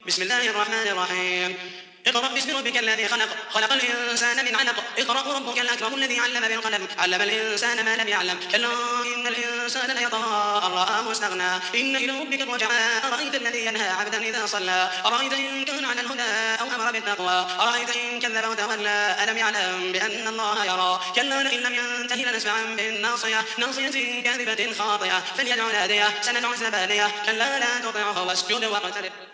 بسم الله الرحمن الرحيم. اقرأ باسم ربك الذي خلق، خلق الإنسان من علق. اقرأ وربك الأكرم الذي علم بالقلم، علم الإنسان ما لم يعلم. كلا إن الإنسان ليطغى أن رآه استغنى، إن إلى ربك الرجعى. أرأيت الذي ينهى عبدا إذا صلى، أرأيت إن كان على الهدى أو أمر بالتقوى، أرأيت إن كذب وتولى. ألم يعلم بأن الله يرى. كلا لئن لم ينته لنسفعا بالناصية، ناصية كاذبة خاطئة، فليدع ناديه سندع الزبانية. كلا لا تطعه واسجد واقترب.